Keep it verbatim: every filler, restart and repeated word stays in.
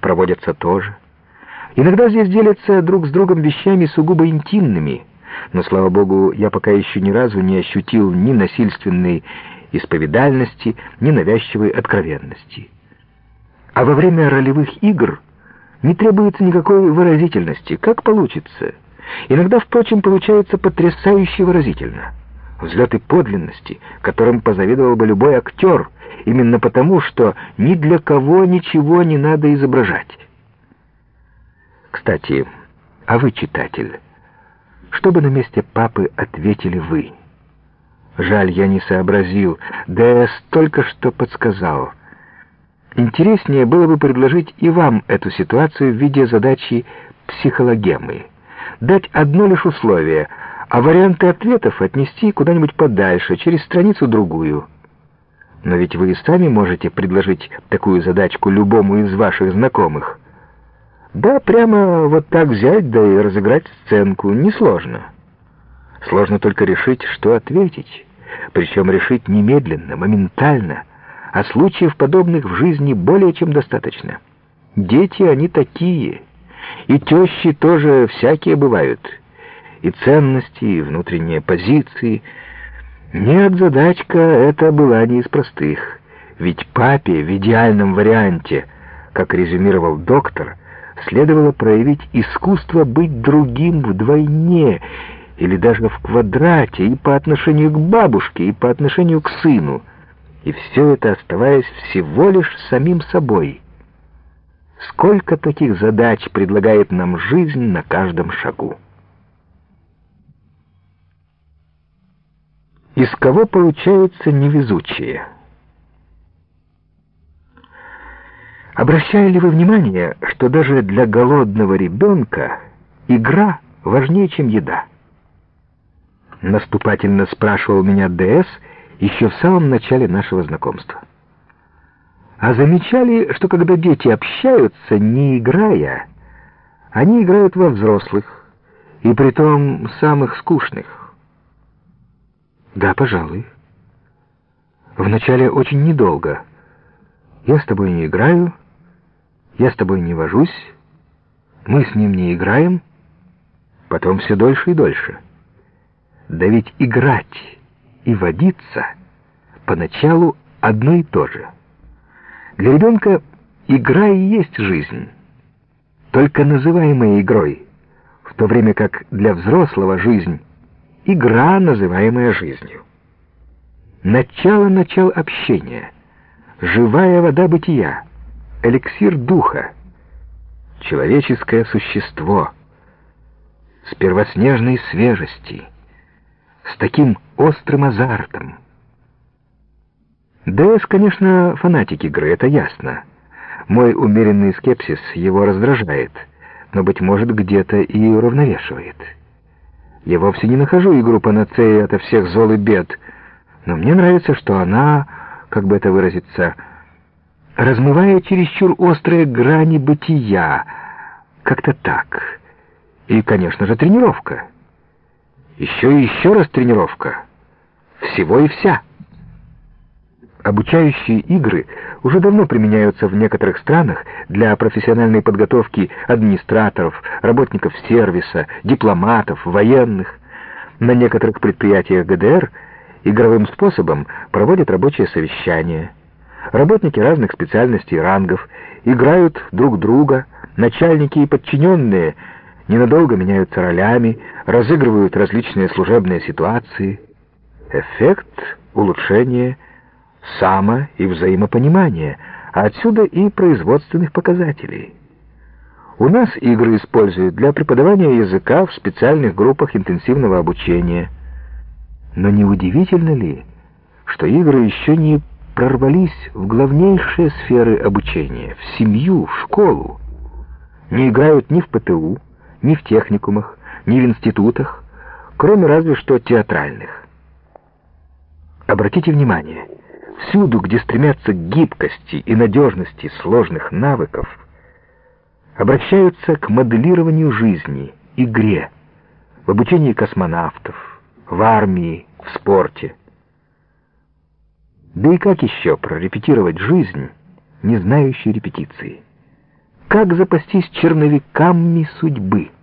проводятся тоже. Иногда здесь делятся друг с другом вещами сугубо интимными, но, слава богу, я пока еще ни разу не ощутил ни насильственной исповедальности, ни навязчивой откровенности. А во время ролевых игр не требуется никакой выразительности, как получится. Иногда, впрочем, получается потрясающе выразительно. Взлеты подлинности, которым позавидовал бы любой актер, именно потому, что ни для кого ничего не надо изображать. Кстати, а вы, читатель, что бы на месте папы ответили вы? Жаль, я не сообразил, ДС только что подсказал. Интереснее было бы предложить и вам эту ситуацию в виде задачи психологемы. Дать одно лишь условие, а варианты ответов отнести куда-нибудь подальше, через страницу-другую. Но ведь вы и сами можете предложить такую задачку любому из ваших знакомых. Да, прямо вот так взять, да и разыграть сценку несложно. Сложно только решить, что ответить. Причем решить немедленно, моментально. А случаев подобных в жизни более чем достаточно. Дети, они такие. И тещи тоже всякие бывают. И ценности, и внутренние позиции. Нет, задачка эта была не из простых. Ведь папе в идеальном варианте, как резюмировал доктор, следовало проявить искусство быть другим вдвойне, или даже в квадрате, и по отношению к бабушке, и по отношению к сыну. И все это оставаясь всего лишь самим собой. Сколько таких задач предлагает нам жизнь на каждом шагу? Из кого получаются невезучие? Обращали ли вы внимание, что даже для голодного ребенка игра важнее, чем еда? Наступательно спрашивал меня ДС еще в самом начале нашего знакомства. А замечали, что когда дети общаются, не играя, они играют во взрослых, и притом самых скучных? Да, пожалуй. Вначале очень недолго. Я с тобой не играю, я с тобой не вожусь, мы с ним не играем, потом все дольше и дольше. Да ведь играть и водиться поначалу одно и то же. Для ребенка игра и есть жизнь, только называемая игрой, в то время как для взрослого жизнь — игра, называемая жизнью. Начало-начал общения, живая вода бытия, эликсир духа, человеческое существо с первоснежной свежести, с таким острым азартом. ДС, конечно, фанатик игры, это ясно. Мой умеренный скепсис его раздражает, но, быть может, где-то и уравновешивает. Я вовсе не нахожу игру панацеей ото всех зол и бед, но мне нравится, что она, как бы это выразиться, размывая чересчур острые грани бытия, как-то так. И, конечно же, тренировка. Еще и еще раз тренировка. Всего и вся. Обучающие игры уже давно применяются в некоторых странах для профессиональной подготовки администраторов, работников сервиса, дипломатов, военных. На некоторых предприятиях ГДР игровым способом проводят рабочие совещания. Работники разных специальностей и рангов играют друг друга, начальники и подчиненные ненадолго меняются ролями, разыгрывают различные служебные ситуации. Эффект улучшения само- и взаимопонимания, а отсюда и производственных показателей. У нас игры используют для преподавания языка в специальных группах интенсивного обучения. Но не удивительно ли, что игры еще не прорвались в главнейшие сферы обучения, в семью, в школу? Не играют ни в ПТУ, ни в техникумах, ни в институтах, кроме разве что театральных. Обратите внимание, всюду, где стремятся к гибкости и надежности сложных навыков, обращаются к моделированию жизни, игре, в обучении космонавтов, в армии, в спорте. Да и как еще прорепетировать жизнь, не знающую репетиции? как запастись черновиками судьбы.